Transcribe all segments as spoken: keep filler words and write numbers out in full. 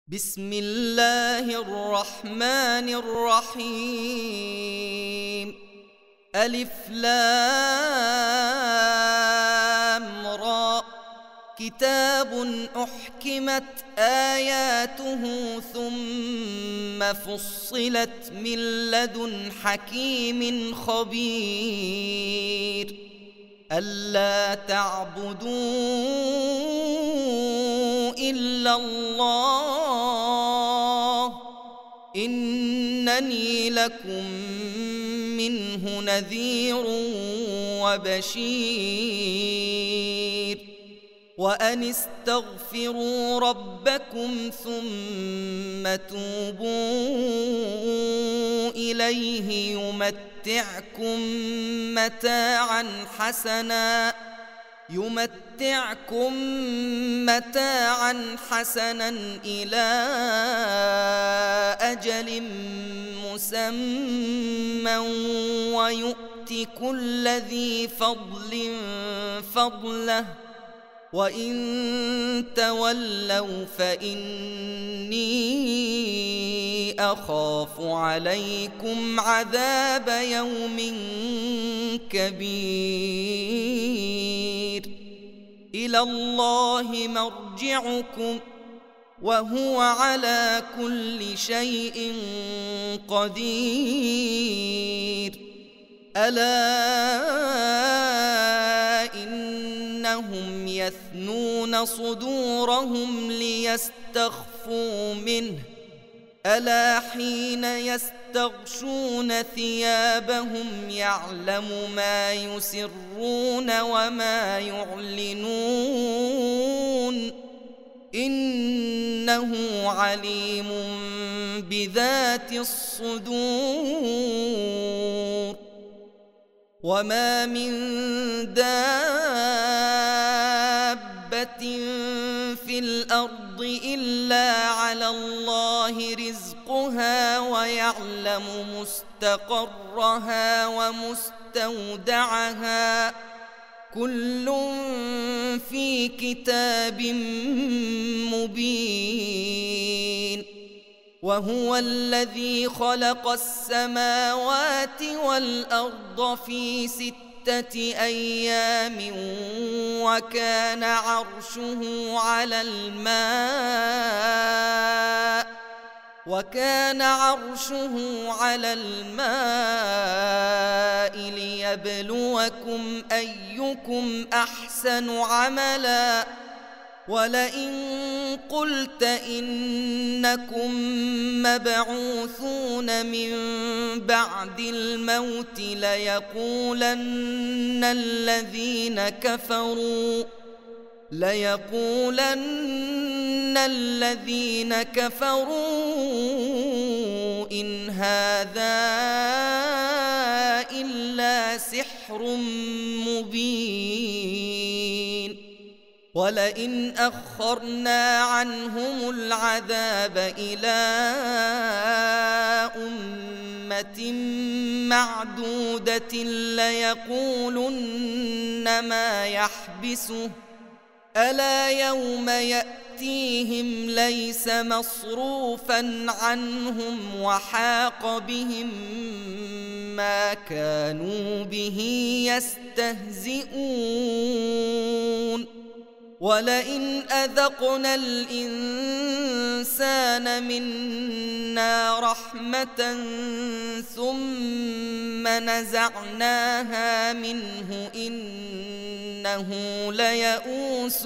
بسم الله الرحمن الرحيم. ألف لام را. كتاب أحكمت آياته ثم فصلت من لدن حكيم خبير. ألا تعبدوا إلا الله إنني لكم منه نذير وبشير. وأن استغفروا ربكم ثم توبوا إليه يمتعكم متاعا حسنا يمتعكم متاعا حسنا إلى أجل مسمى ويؤت كل ذي فضل فضله وإن تولوا فإني أخاف عليكم عذاب يوم كبير. إلى الله مرجعكم وهو على كل شيء قدير. ألا إنهم يثنون صدورهم ليستخفوا منه ألا حين يستغشون ثيابهم يعلم ما يسرون وما يعلنون إنه عليم بذات الصدور. وما من دابة في الأرض إلا على الله رزقها ويعلم مستقرها ومستودعها كل في كتاب مبين. وهو الذي خلق السماوات والأرض في ستة أيام وكان عرشه على الماء وكان عرشه على الماء ليبلوكم أيكم أحسن عملا. ولئن قلت إنكم مبعوثون من بعد الموت ليقولن الذين كفروا ليقولن الذين كفروا إن هذا إلا سحر مبين. ولئن أخرنا عنهم العذاب إلى أمة معدودة ليقولن ما يحبسه ألا يوم يأتيهم ليس مصروفا عنهم وحاق بهم ما كانوا به يستهزئون. ولئن أذقنا الإنسان منا رحمة ثم نزعناها منه إنه ليئوس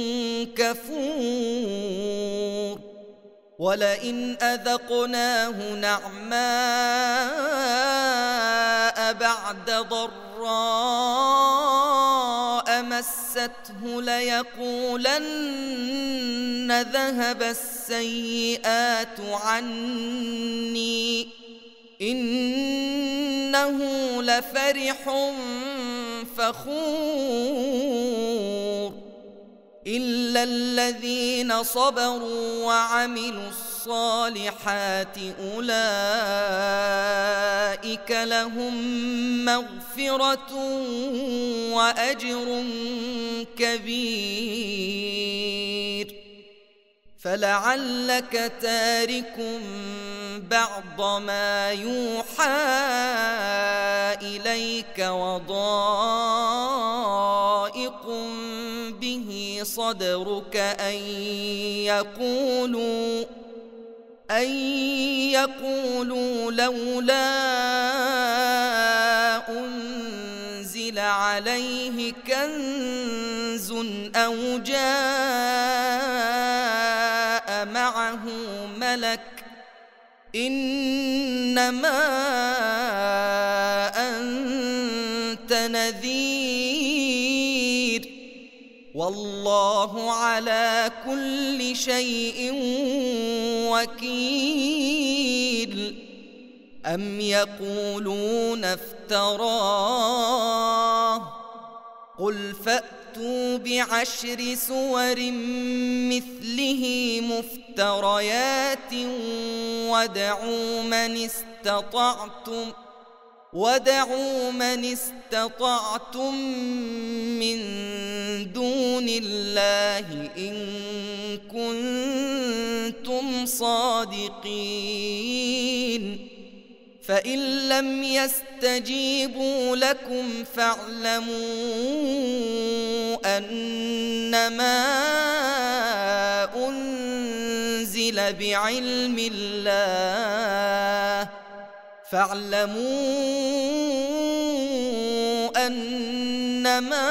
كفور. ولئن أذقناه نعماء بعد ضراء مسته ليقولن ذهب السيئات عني إنه لفرح فخور. إلا الذين صبروا وعملوا الصالحات أولئك لهم مغفرة وأجر كبير. فلعلك تارك بعض ما يوحى إليك وضائق به صدرك أن يقولوا أن يقولوا لولا أنزل عليه كنز أو جاء معه ملك إنما أنت نذير والله على كل شيء وكيل أم يقولون افتراه قل فأتوا بعشر سور مثله مفتريات وادعوا من استطعتم وادعوا من استطعتم من دون الله إن كنتم صادقين فإن لم يستجيبوا لكم فاعلموا أنما أنزل بعلم الله فاعلموا أنما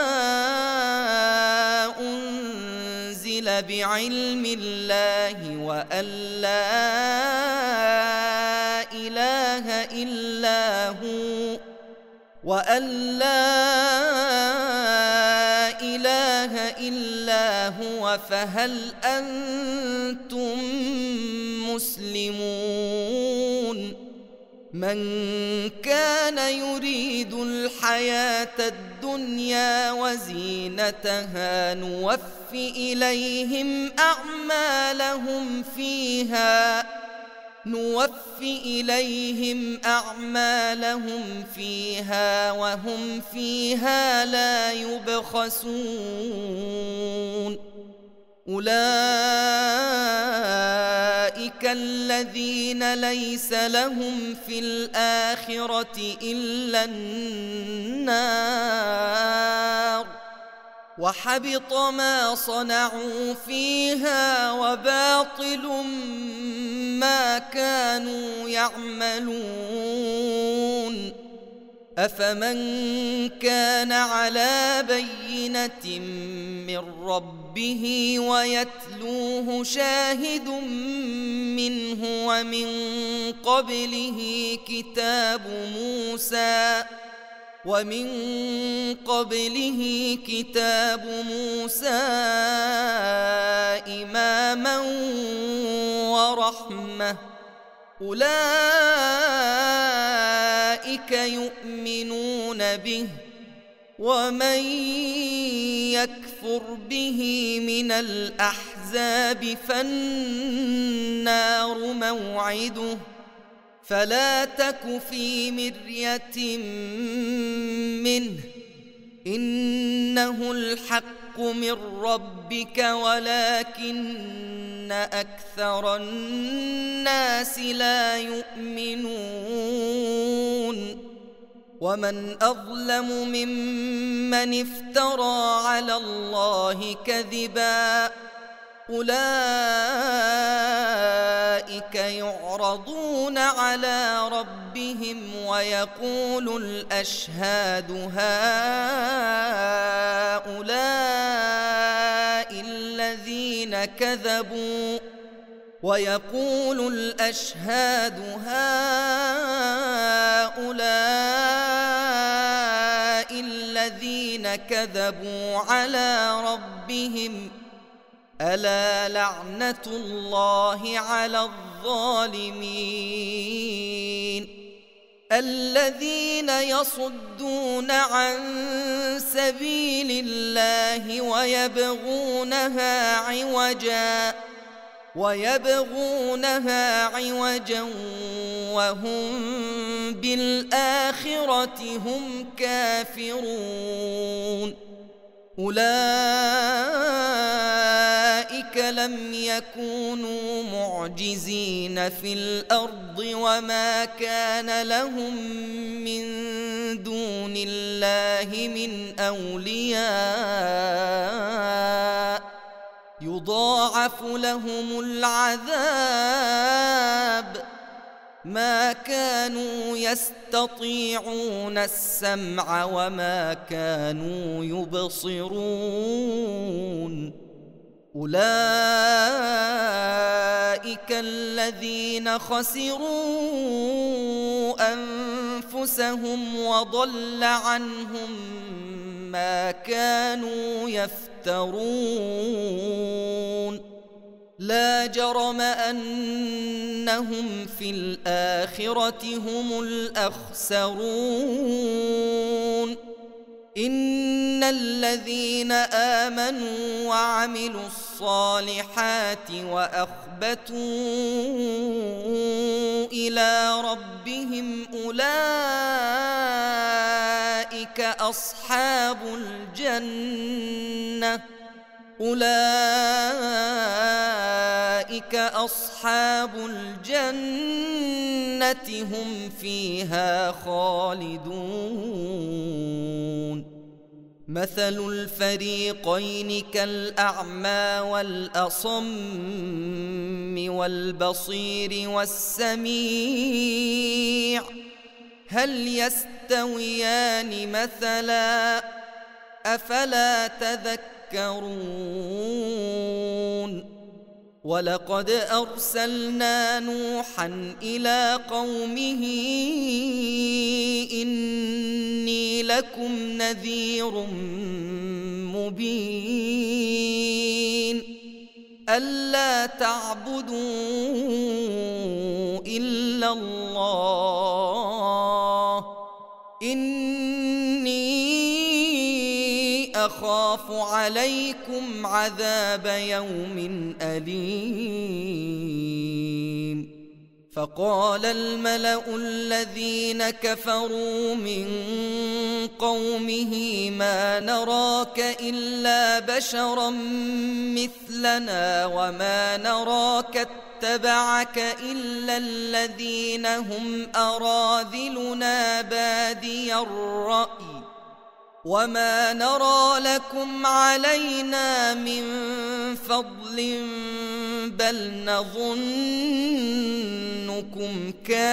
أنزل بعلم الله وأن لا إله إلا هو وأن لا إله إلا هو فهل أنتم مسلمون من كان يريد الحياة الدنيا وزينتها نوف إليهم أعمالهم فيها نوف إليهم أعمالهم فيها وهم فيها لا يبخسون أولئك الذين ليس لهم في الآخرة إلا النار وحبط ما صنعوا فيها وباطل ما كانوا يعملون أفمن كان على بينة من ربه ويتلوه شاهد منه ومن قبله كتاب موسى ومن قبله كتاب موسى إماما ورحمة أولئك يؤمنون به ومن يكفر به من الأحزاب فالنار موعده فلا تك في مرية منه إنه الحق من ربك ولكن أكثر الناس لا يؤمنون ومن أظلم ممن افترى على الله كذبا أولئك يعرضون على ربهم ويقول الأشهاد هؤلاء الذين كذبوا ويقول الأشهاد هؤلاء الذين كذبوا على ربهم ألا لعنة الله على الظالمين الذين يصدون عن سبيل الله ويبغونها عوجا ويبغونها عوجا وهم بالآخرة هم كافرون أولئك أولئك لم يكونوا معجزين في الأرض وما كان لهم من دون الله من أولياء يضاعف لهم العذاب ما كانوا يستطيعون السمع وما كانوا يبصرون أولئك الذين خسروا أنفسهم وضل عنهم ما كانوا يفترون لا جرم أنهم في الآخرة هم الأخسرون إن الذين آمنوا وعملوا الصالحات وأخبتوا إلى ربهم أولئك أصحاب الجنة أولئك أصحاب الجنة هم فيها خالدون مثل الفريقين كالأعمى والأصم والبصير والسميع هل يستويان مثلا أفلا تذكرون ولقد أرسلنا نوحا إلى قومه إني لكم نذير مبين ألا تعبدوا إلا الله إني أخاف عليكم عذاب يوم أليم فقال الملأ الذين كفروا من قومه ما نراك إلا بشرا مثلنا وما نراك اتبعك إلا الذين هم أراذلنا بادي الرأي وما نرى لكم علينا من فضل بل نظنكم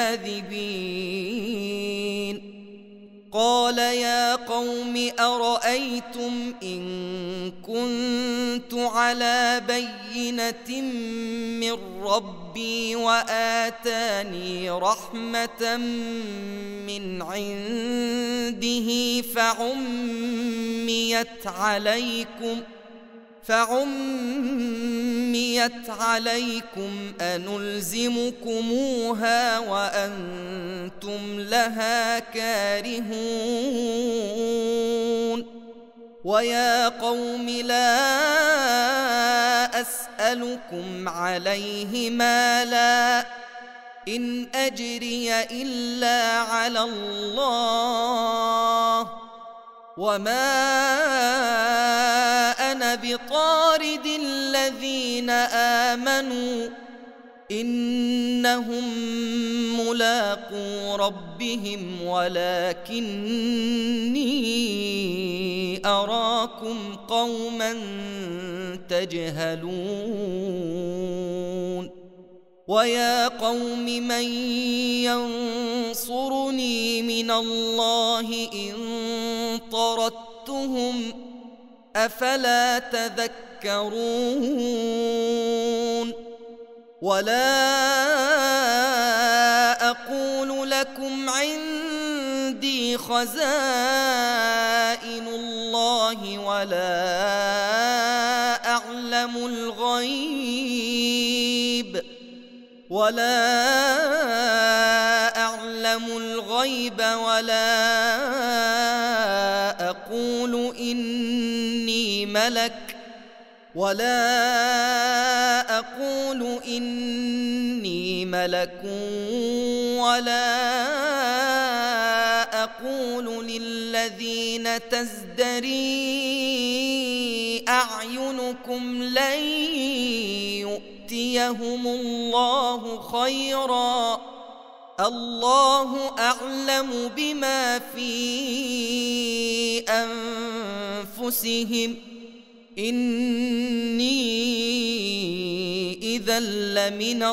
كاذبين قال يا قوم أرأيتم إن كنت على بينة من ربي وآتاني رحمة من عنده فعميت عليكم فعميت عليكم أنلزمكموها وأنتم لها كارهون ويا قوم لا أسألكم عليه مالا إن أجري إلا على الله وما أنا بطارد الذين آمنوا إنهم ملاقو ربهم ولكني أراكم قوما تجهلون ويا قوم من ينصرني من الله إن طردتهم أفلا تذكرون ولا أقول لكم عندي خزائن الله ولا أعلم الغيب ولا أعلم الغيب ولا أقول إني ملك ولا أقول إني ملك ولا أقول للذين تزدري أعينكم لن يؤتيهم الله خيرا الله أعلم بما في أنفسهم إني إذا لمن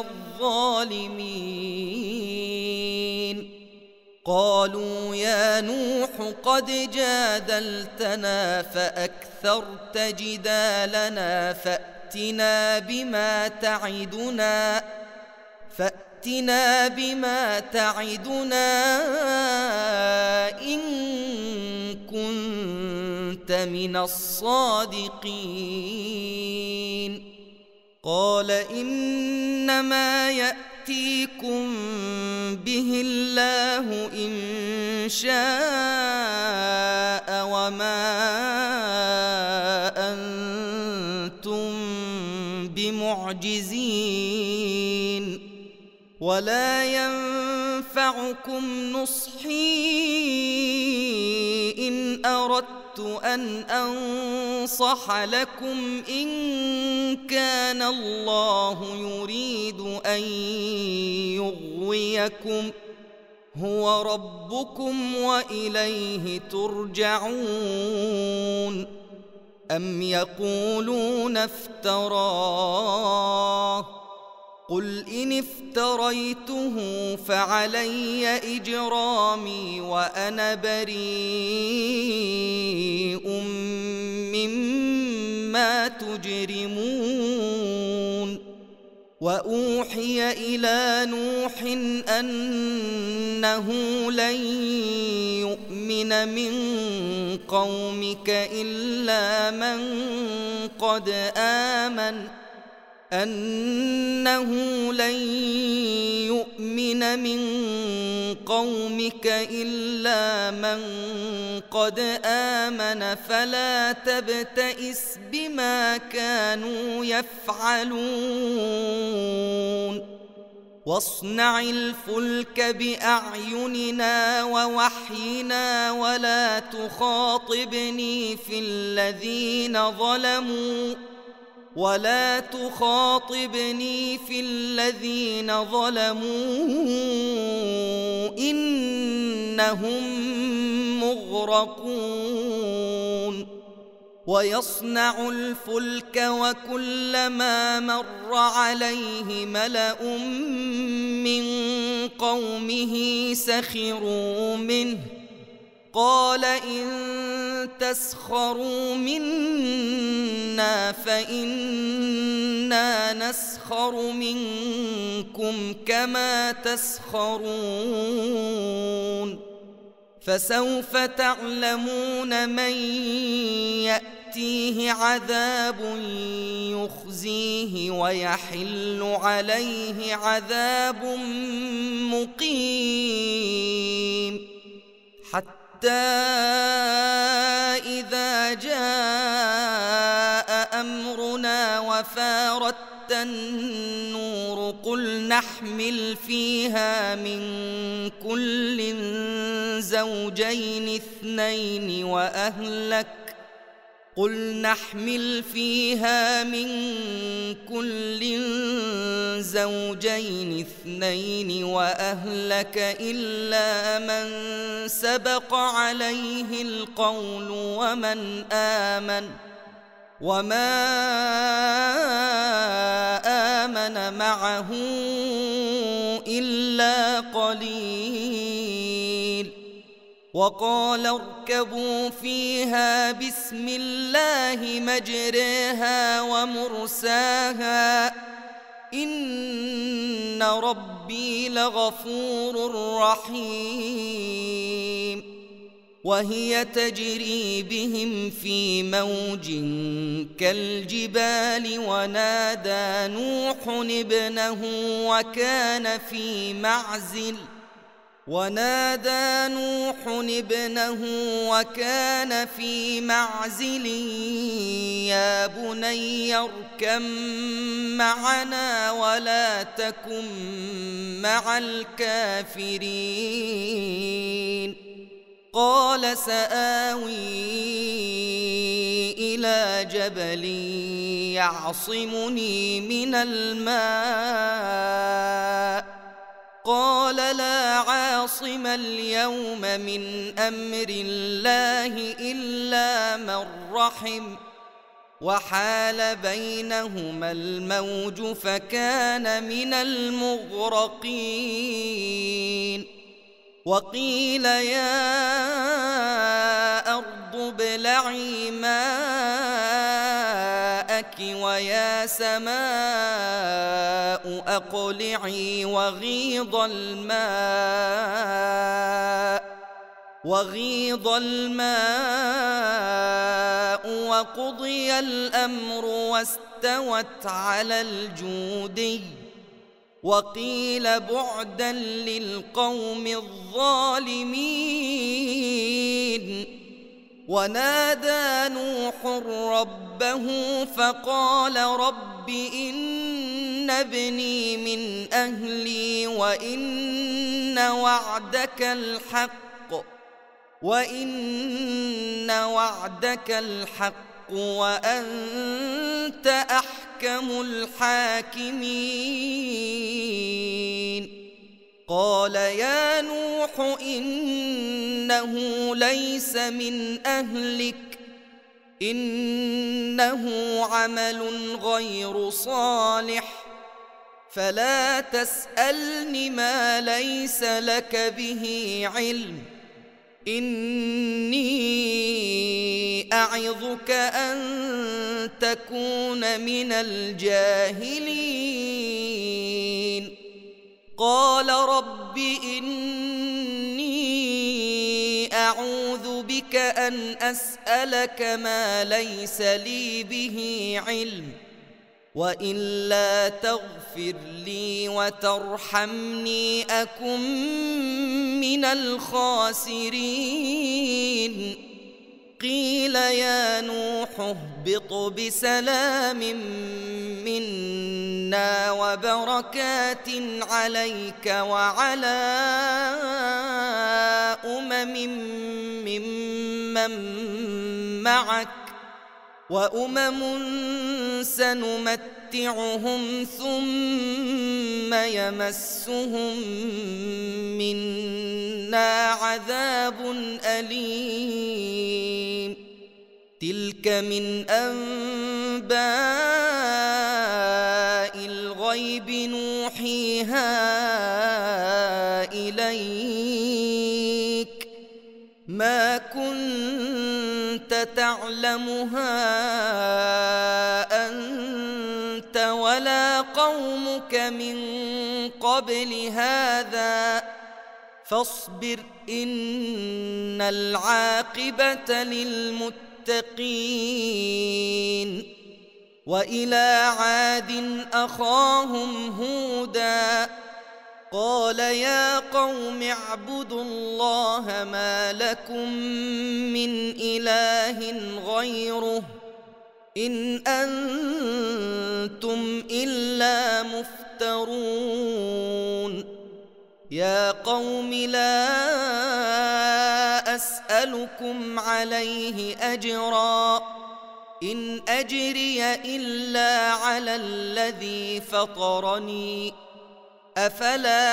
الظالمين قالوا يا نوح قد جادلتنا فأكثرت جدالنا فأتنا بما تعدنا فأتنا بما تعدنا إن كنت من الصادقين قال إنما يأتيكم به الله إن شاء وما أنتم بمعجزين ولا ينفعكم نصحي إن أردت أن أنصح لكم إن كان الله يريد أن يغويكم هو ربكم وإليه ترجعون أم يقولون افتراه قل إن افتريته فعلي إجرامي وأنا بريء مما تجرمون وأوحي إلى نوح أنه لن يؤمن من قومك إلا من قد آمن أنه لن يؤمن من قومك إلا من قد آمن فلا تبتئس بما كانوا يفعلون واصنع الفلك بأعيننا ووحينا ولا تخاطبني في الذين ظلموا ولا تخاطبني في الذين ظلموا إنهم مغرقون ويصنع الفلك وكلما مر عليه ملأ من قومه سخروا منه قال إن تسخروا منا فإنا نسخر منكم كما تسخرون فسوف تعلمون من يأتيه عذاب يخزيه ويحل عليه عذاب مقيم حتى إذا جاء أمرنا وفارت النور قل نحمل فيها من كل زوجين اثنين وأهلك قل نحمل فيها من كل زوجين اثنين وأهلك إلا من سبق عليه القول ومن آمن وما آمن معه إلا قليل وقال اركبوا فيها بسم الله مجريها ومرساها إن ربي لغفور رحيم وهي تجري بهم في موج كالجبال ونادى نوح ابنه وكان في معزل ونادى نوح ابنه وكان في معزل يا بني اركب معنا ولا تكن مع الكافرين قال سآوي إلى جبل يعصمني من الماء قال لا عاصم اليوم من أمر الله إلا من رحم وحال بينهما الموج فكان من المغرقين وقيل يا أرض ابلعي ماءك ويا سماء أقلعي وغيض الماء وغيض الماء وقضي الأمر واستوت على الجودي وقيل بعدا للقوم الظالمين ونادى نوح ربه فقال رب إن ابني من أهلي وإن وعدك الحق وإن وعدك الحق وأنت أحكم الحاكمين قال يا نوح إنه ليس من أهلك إنه عمل غير صالح فلا تسألني ما ليس لك به علم إني أعظك أن تكون من الجاهلين قال رب إني أعوذ بك أن أسألك ما ليس لي به علم وإلا تغفر لي وترحمني أكن من الخاسرين قيل يا نوح اهبط بسلام منا وبركات عليك وعلى أمم ممن معك وأمم سنمتعهم ثم يمسهم منا عذاب أليم تلك من أنباء الغيب نوحيها إليك ما كنت تعلمها أنت ولا قومك من قبل هذا فاصبر إن العاقبة للمتقين وإلى عاد أخاهم هودا قال يا قوم اعبدوا الله ما لكم من إله غيره إن أنتم إلا مفترون يا قوم لا أسألكم عليه أجرا إن أجري إلا على الذي فطرني أفلا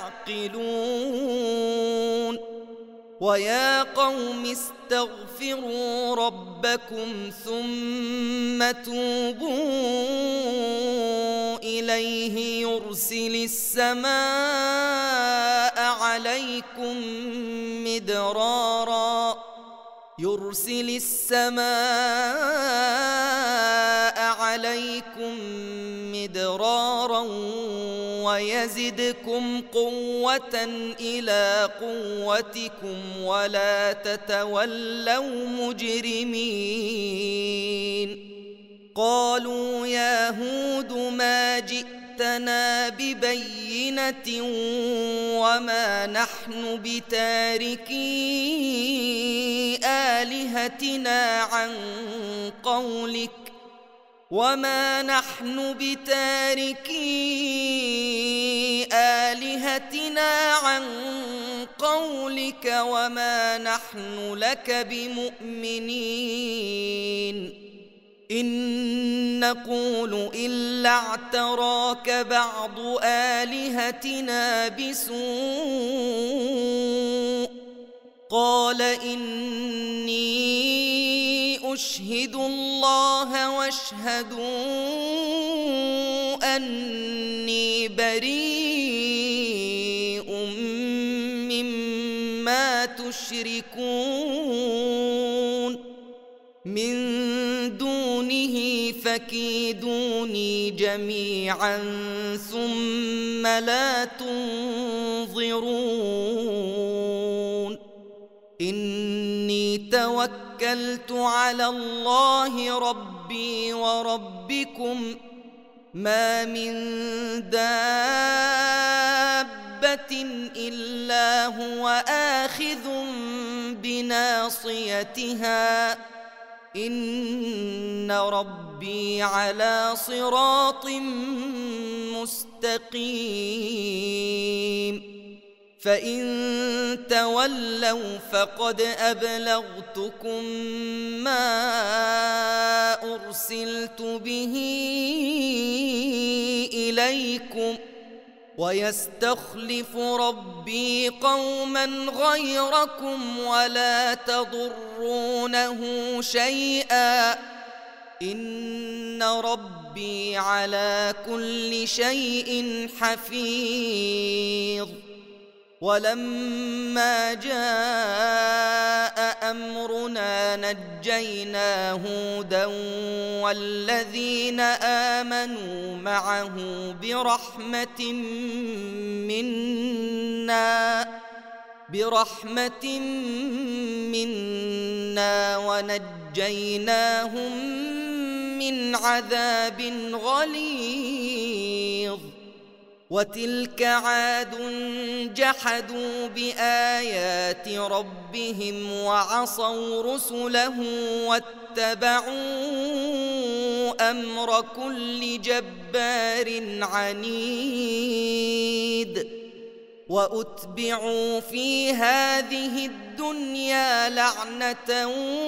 تعقلون ويا قوم استغفروا ربكم ثم توبوا إليه يرسل السماء عليكم مدرارا يرسل السماء عليكم مدرارا ويزدكم قوة إلى قوتكم ولا تتولوا مجرمين قالوا يا هود ما جئتنا ببينة وما نحن بتاركي آلهتنا عن قولك وما نحن بتاركي آلهتنا عن قولك وما نحن لك بمؤمنين إن نقول إلا اعتراك بعض آلهتنا بسوء قال إني أشهد الله واشهدوا أني بريء مما تشركون من دونه فكيدوني جميعا ثم لا تنظرون إني توكلت على الله ربي وربكم ما من دابة إلا هو آخذ بناصيتها إن ربي على صراط مستقيم فإن تولوا فقد أبلغتكم ما أرسلت به إليكم ويستخلف ربي قوما غيركم ولا تضرونه شيئا إن ربي على كل شيء حفيظ ولما جاء أمرنا نجينا هودا والذين آمنوا معه برحمة منا برحمة منا ونجيناهم من عذاب غليظ وتلك عاد جحدوا بآيات ربهم وعصوا رسله واتبعوا أمر كل جبار عنيد وأتبعوا في هذه الدنيا لعنة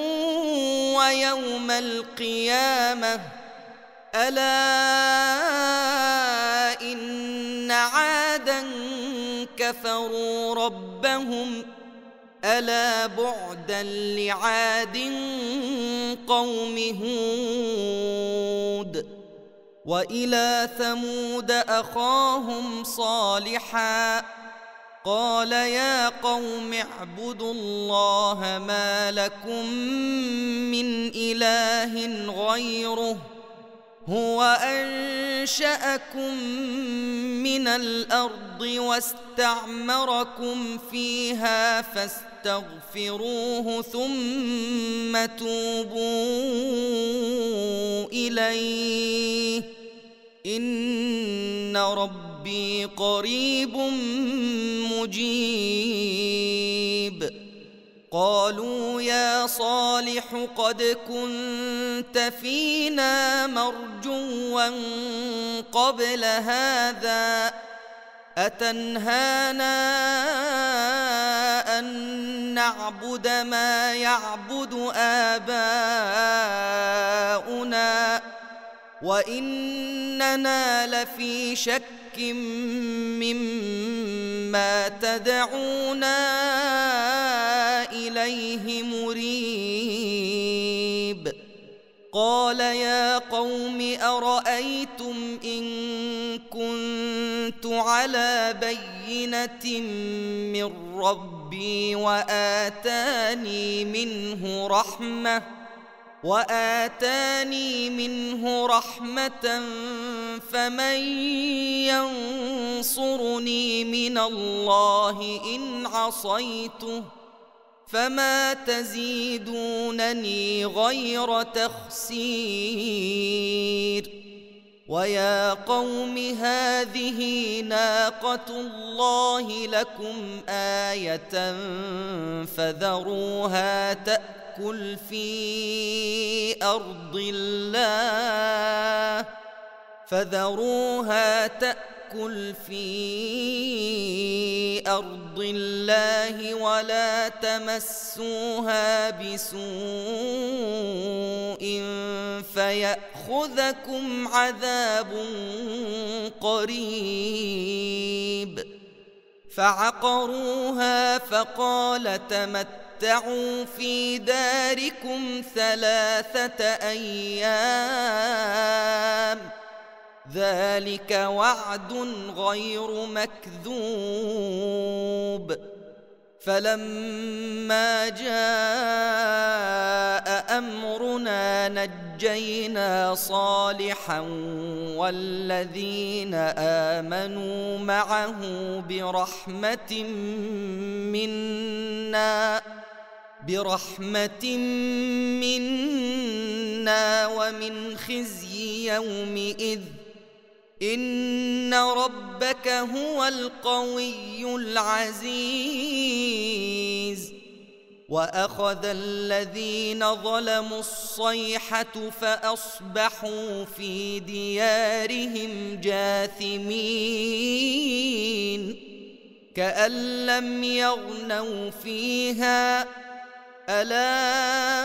ويوم القيامة ألا إن عادا كفروا ربهم ألا بعدا لعاد قوم هود وإلى ثمود أخاهم صالحا قال يا قوم اعبدوا الله ما لكم من إله غيره هو أنشأكم من الأرض واستعمركم فيها فاستغفروه ثم توبوا إليه إن ربي قريب مجيب قالوا يا صالح قد كنت فينا مرجوا قبل هذا أتنهانا أن نعبد ما يعبد آباؤنا وإننا لفي شك مما تدعونا إليه مريب قال يا قوم أرأيتم إن كنت على بينة من ربي وآتاني منه رحمة وآتاني منه رحمة فمن ينصرني من الله إن عصيته فما تزيدونني غير تخسير ويا قوم هذه ناقة الله لكم آية فذروها تأكل في أرض الله فذروها تأكل تأكل في أرض الله ولا تمسوها بسوء فيأخذكم عذاب قريب. فعقروها فقال تمتعوا في داركم ثلاثة أيام ذلك وعد غير مكذوب. فلما جاء أمرنا نجينا صالحا والذين آمنوا معه برحمة منا برحمة منا ومن خزي يومئذ إن ربك هو القوي العزيز. وأخذ الذين ظلموا الصيحة فأصبحوا في ديارهم جاثمين كأن لم يغنوا فيها ألا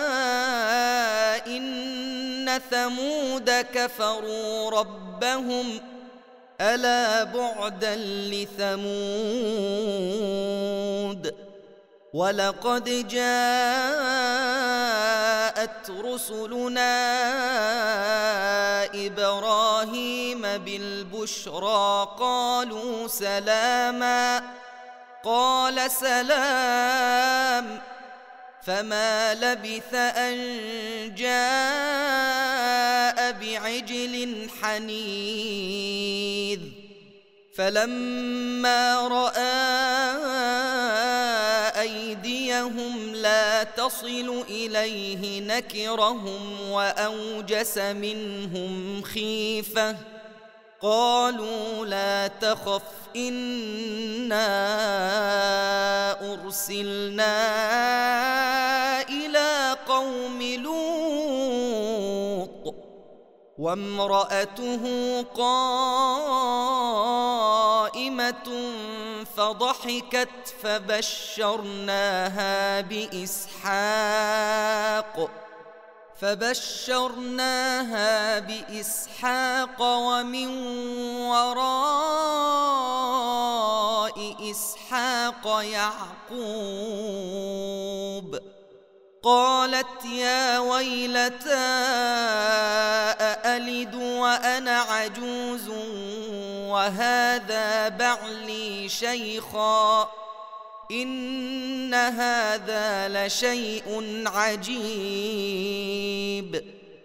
إن ثمود كفروا ربهم ألا بعدا لثمود. ولقد جاءت رسلنا إبراهيم بالبشرى قالوا سلاما قال سلام فما لبث أن جاء بعجل حنيذ. فلما رأى أيديهم لا تصل إليه نكرهم وأوجس منهم خيفة قالوا لا تخف إنا أرسلنا إلى قوم لوط وامرأته قائمة فضحكت فبشرناها بإسحاق فبشرناها بإسحاق ومن وراء إسحاق يعقوب. قالت يا ويلتى أألد وأنا عجوز وهذا بعلي شيخا إن هذا لشيء عجيب.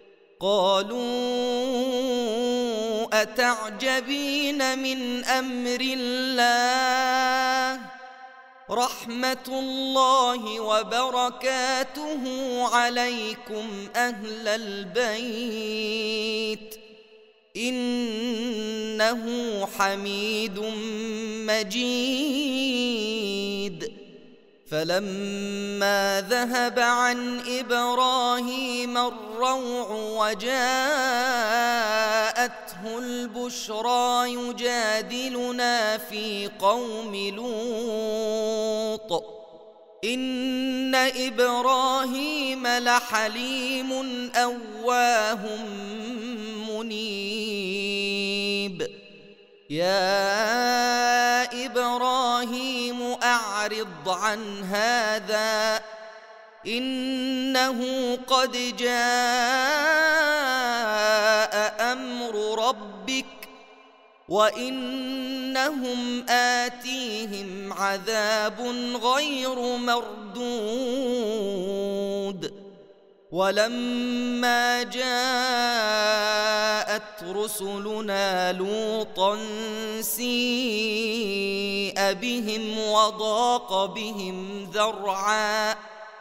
قالوا أتعجبين من أمر الله رحمة الله وبركاته عليكم أهل البيت إنه حميد مجيد. فلما ذهب عن إبراهيم الروع وجاءته البشرى يجادلنا في قوم لوط إن إبراهيم لحليم أواه منيب. يا إبراهيم أعرض عن هذا إنه قد جاء أمر ربك وإنهم آتيهم عذاب غير مردود. ولما جاءت رسلنا لوطا سيء بهم وضاق بهم ذرعا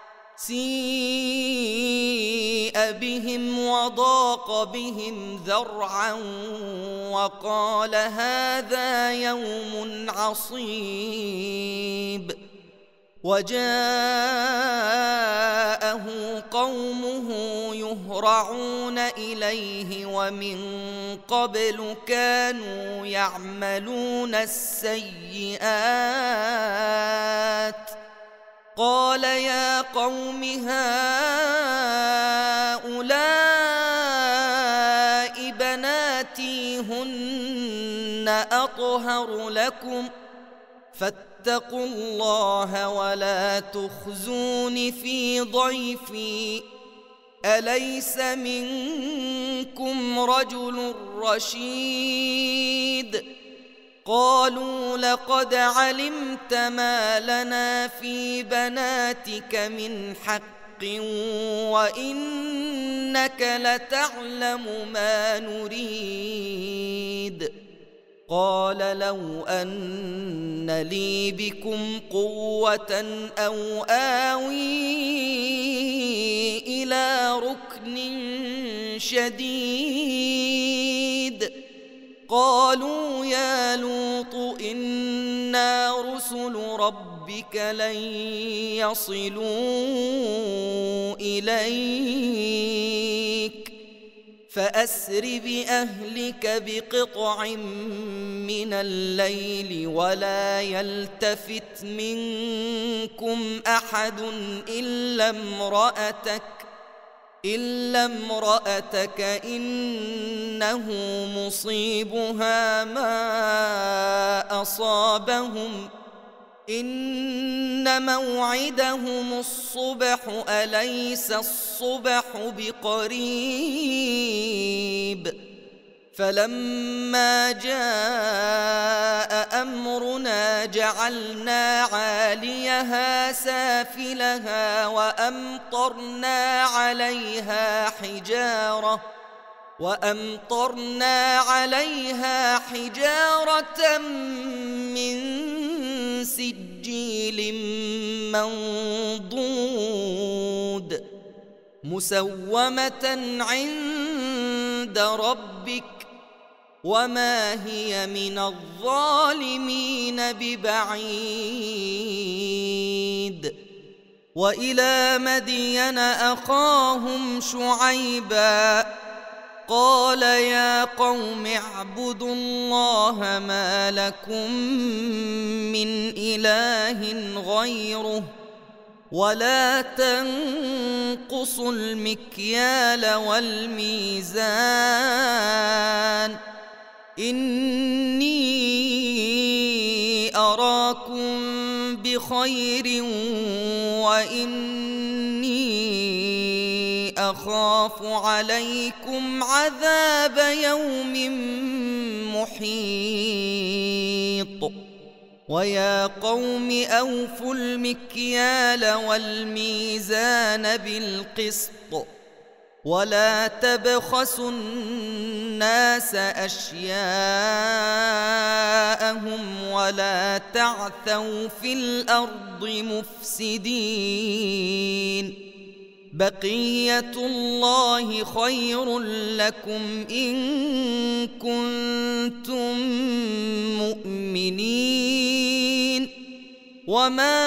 سيء بهم وضاق بهم ذرعا وقال هذا يوم عصيب. وجاءه قومه يهرعون يهرعون إليه ومن قبل كانوا يعملون السيئات قال يا قوم هؤلاء بناتي هن أطهر لكم فاتقوا الله ولا تخزون في ضيفي أليس منكم رجل رشيد قالوا لقد علمت ما لنا في بناتك من حق وإنك لتعلم ما نريد قال لو أن لي بكم قوة أو آوي إلى ركن شديد قالوا يا لوط إنا رسل ربك لن يصلوا إليك فأسر بأهلك بقطع من الليل ولا يلتفت منكم أحد إلا امرأتك إلا امرأتك إنه مصيبها ما أصابهم إن موعدهم الصبح أليس الصبح بقريب فلما جاء أمرنا جعلنا عاليها سافلها وأمطرنا عليها حجارة وأمطرنا عليها حجارة من سجيل منضود مسومة عند ربك وما هي من الظالمين ببعيد وإلى مدين أخاهم شعيبا قال يا قوم اعبدوا الله ما لكم من إله غيره ولا تنقصوا المكيال والميزان إني أراكم بخير وإني أخاف عليكم عذاب يوم محيط ويا قوم أوفوا المكيال والميزان بالقسط ولا تبخسوا الناس أشياءهم ولا تعثوا في الأرض مفسدين بقية الله خير لكم إن كنتم مؤمنين وما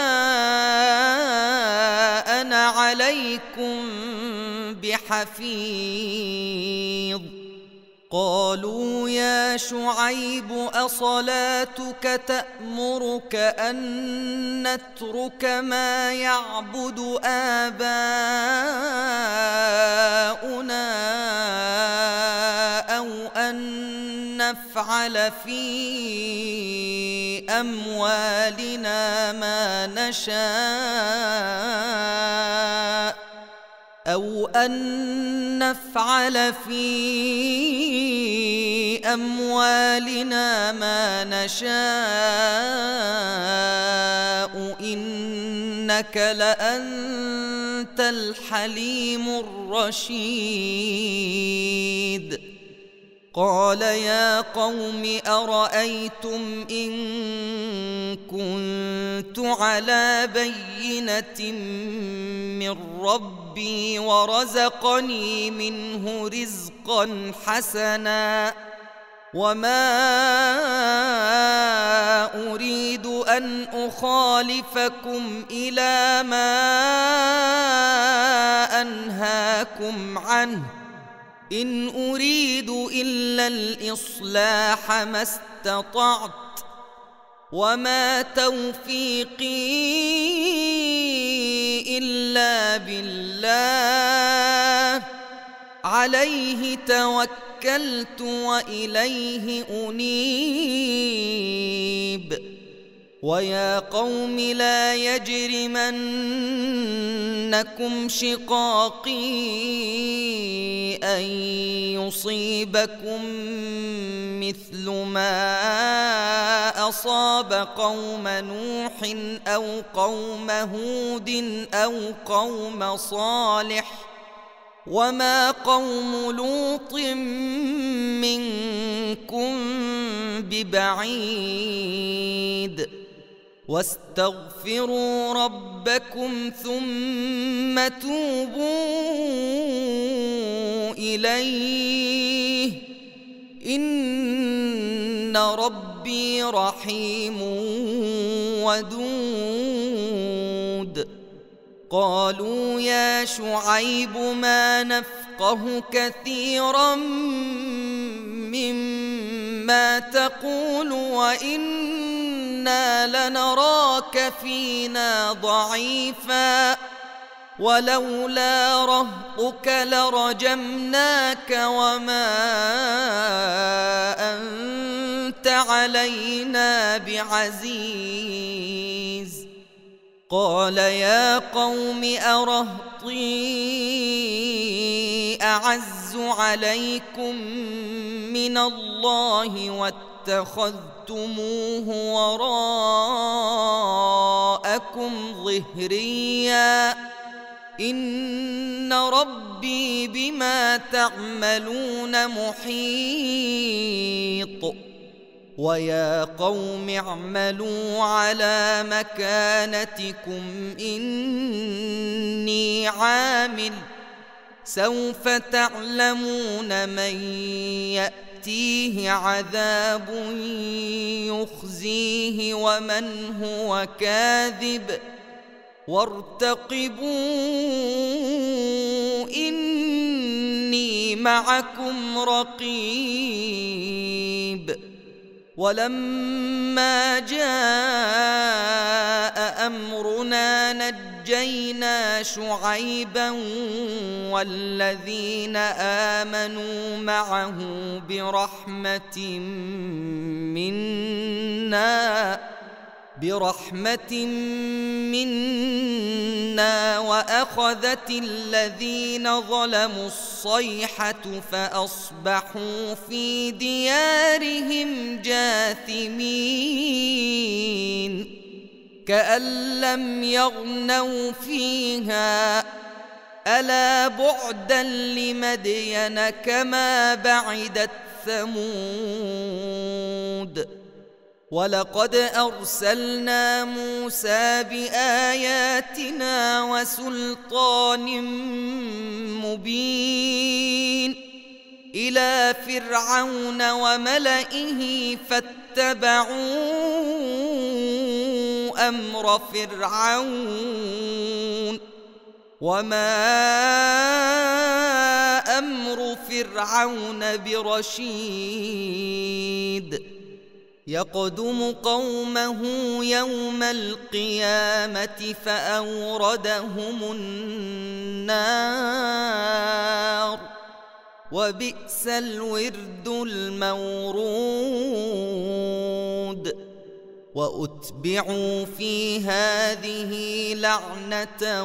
أنا عليكم بحفيظ قالوا يا شعيب أصلاتك تأمرك أن نترك ما يعبد آباؤنا أو أن نفعل في أموالنا ما نشاء أو أن نفعل في أموالنا ما نشاء إنك لأنت الحليم الرشيد قال يا قوم أرأيتم إن كنت على بينة من ربي ورزقني منه رزقا حسنا وما أريد أن أخالفكم إلى ما أنهاكم عنه، إن أريد إلا الإصلاح ما استطعت، وما توفيقي إلا بالله، عليه توكلت وإليه أنيب. ويا قوم لا يجرمنكم شقاقي أن يصيبكم مثل ما أصاب قوم نوح أو قوم هود أو قوم صالح، وما قوم لوط منكم ببعيد. واستغفروا ربكم ثم توبوا إليه، إن ربي رحيم ودود. قالوا يا شعيب ما نفقه كثيرا مما تقول وإنا لنراك فينا ضعيفا، ولولا رهطك لرجمناك وما أنت علينا بعزيز. قال يا قوم أرهطي أعز عليكم من الله واتخذتموه وراءكم ظهريا، إن ربي بما تعملون محيط. ويا قوم اعملوا على مكانتكم إني عامل، سوف تعلمون من يأتيه عذاب يخزيه ومن هو كاذب، وارتقبوا إني معكم رقيب. ولما جاء أمرنا نجينا شعيبا والذين آمنوا معه برحمة منا برحمة منا وأخذت الذين ظلموا الصيحة فأصبحوا في ديارهم جاثمين، كأن لم يغنوا فيها، ألا بعدا لمدين كما بعدت ثمود. ولقد أرسلنا موسى بآياتنا وسلطان مبين إلى فرعون وملئه فاتبعوا أمر فرعون، وما أمر فرعون برشيد، يقدم قومه يوم القيامة فأوردهم النار، وبئس الورد المورود. وأتبعوا في هذه لعنة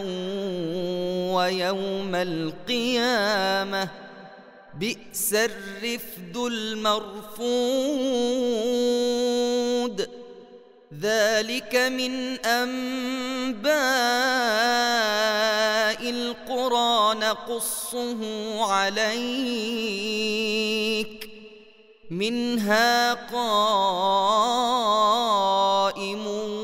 ويوم القيامة بئس الرفد المرفود. ذلك من أنباء القرى نقصه عليك، منها قائم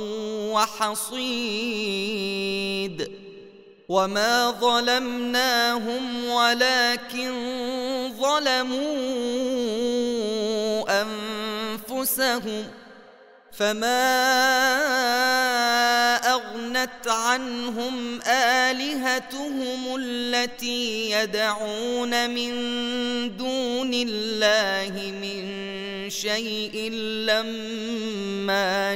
وحصيد. وما ظلمناهم ولكن ظلموا أنفسهم، فما أغنت عنهم آلهتهم التي يدعون من دون الله من شيء لما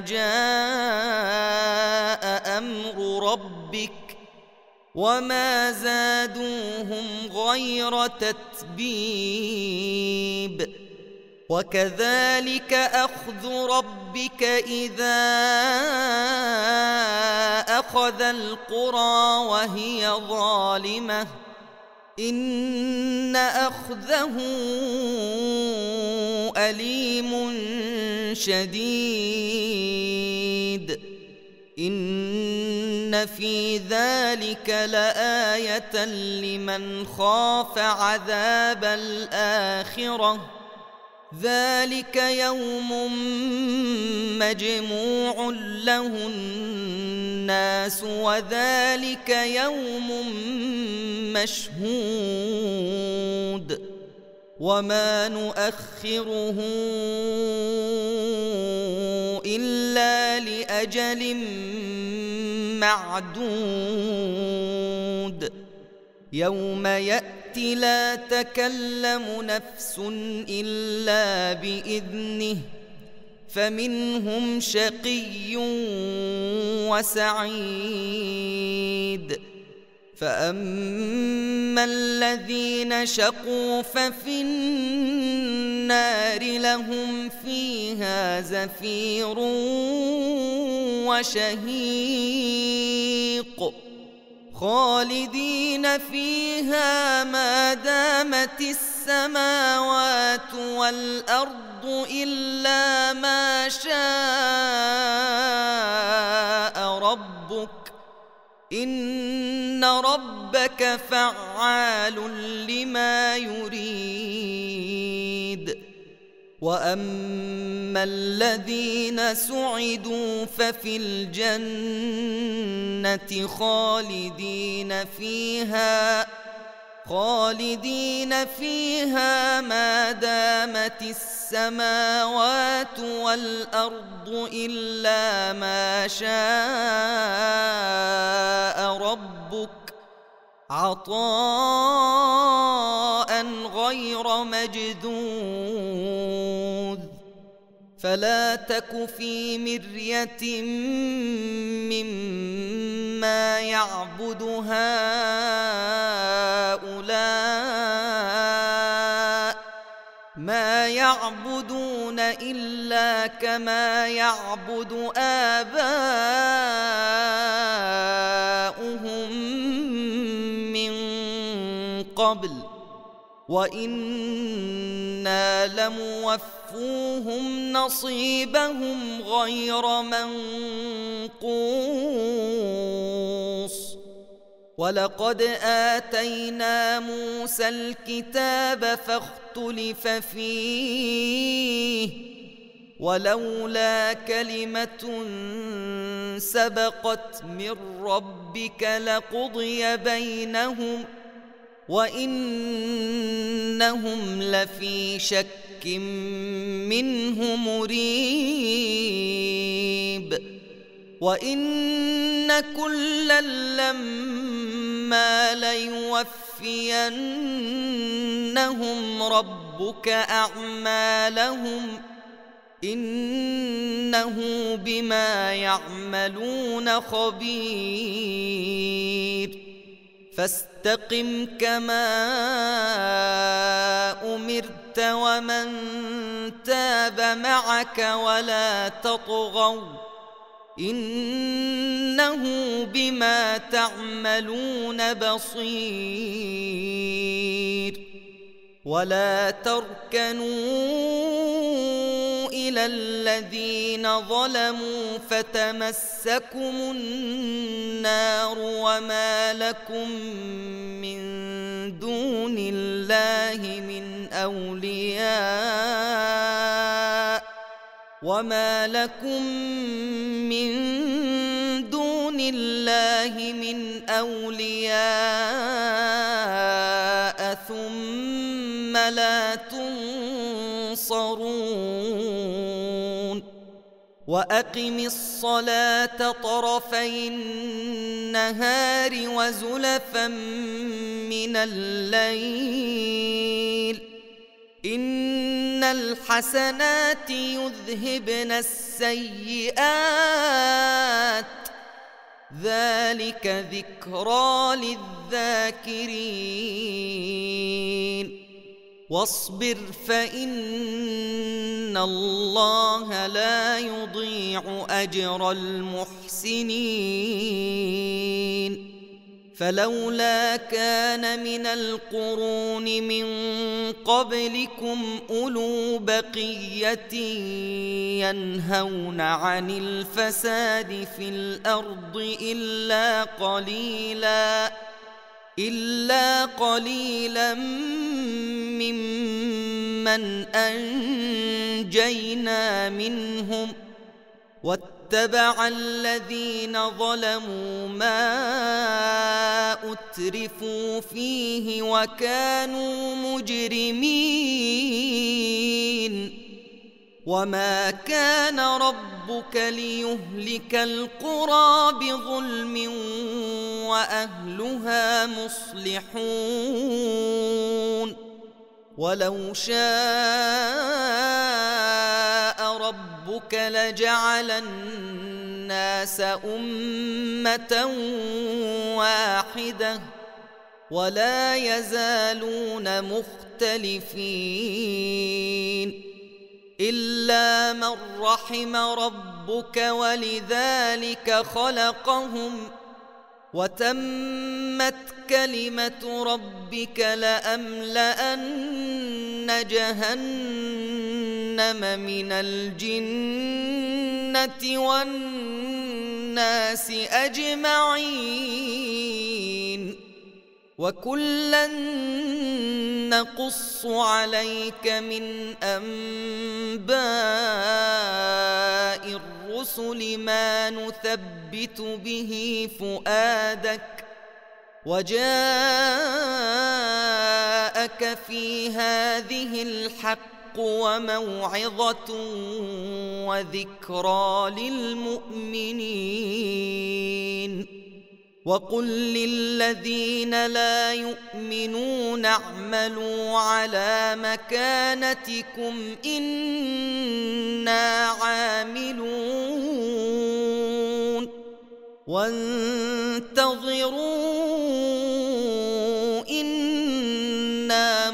جاء أمر ربك وما زادوهم غير تتبيب وكذلك أخذ ربك إذا أخذ القرى وهي ظالمة إن أخذه أليم شديد إن في ذلك لآية لمن خاف عذاب الآخرة ذلك يوم مجموع له الناس وذلك يوم مشهود وما نؤخره إلا لأجل معدود يوم يأتي لا تكلم نفس إلا بإذنه فمنهم شقي وسعيد فأما الذين شقوا ففي النار لهم فيها زفير وشهيق خالدين فيها ما دامت السماوات والأرض إلا ما شاء ربك إن ربك فعال لما يريد وأما الذين سعدوا ففي الجنة خالدين فيها خالدين فيها ما دامت السماوات والأرض إلا ما شاء ربك عطاء غير مجذوذ فلا تك في مرية مما يعبد هؤلاء ما يعبدون إلا كما يعبد آباؤهم من قبل وإنا لموفوهم نصيبهم غير منقوص ولقد آتينا موسى الكتاب فاختلف فيه ولولا كلمة سبقت من ربك لقضي بينهم وإنهم لفي شك منه مريب وإن كلا لما ليوفينهم ربك أعمالهم إنه بما يعملون خبير فاستقم كما أمرت ومن تاب معك ولا تطغوا إنه بما تعملون بصير ولا تركنوا إلى الذين ظلموا فتمسكم النار وما لكم من دون الله من أولياء وما لكم من دون الله من أولياء ثم لا تنصرون وأقم الصلاة طرفي النهار وزلفا من الليل إن الحسنات يذهبن السيئات ذلك ذكرى للذاكرين واصبر فإن الله لا يضيع أجر المحسنين فلولا كان من القرون من قبلكم أولو بقية ينهون عن الفساد في الأرض إلا قليلا إلا قليلا ممن أنجينا منهم واتبع الذين ظلموا ما أترفوا فيه وكانوا مجرمين وما كان ربك ليهلك القرى بظلم وأهلها مصلحون ولو شاء ربك لجعل الناس أمة واحدة ولا يزالون مختلفين إلا من رحم ربك ولذلك خلقهم وتمت كلمة ربك لأملأن جهنم من الجنة والناس أجمعين وكلا نقص عليك من أنباء الرسل ما نثبت به فؤادك وجاءك في هذه الحق وموعظة وذكرى للمؤمنين وقل للذين لا يؤمنون اعملوا على مكانتكم إنا عاملون وانتظروا إنا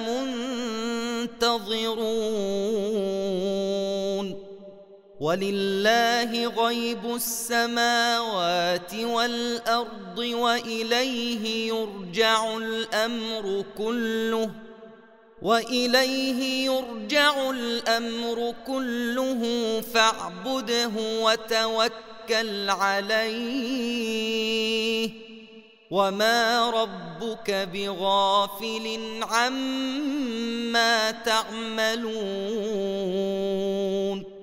منتظرون ولله غيب السماوات والأرض وإليه يرجع الأمر كله وإليه يرجع الأمر كله فاعبده وتوكل عليه وما ربك بغافل عما تعملون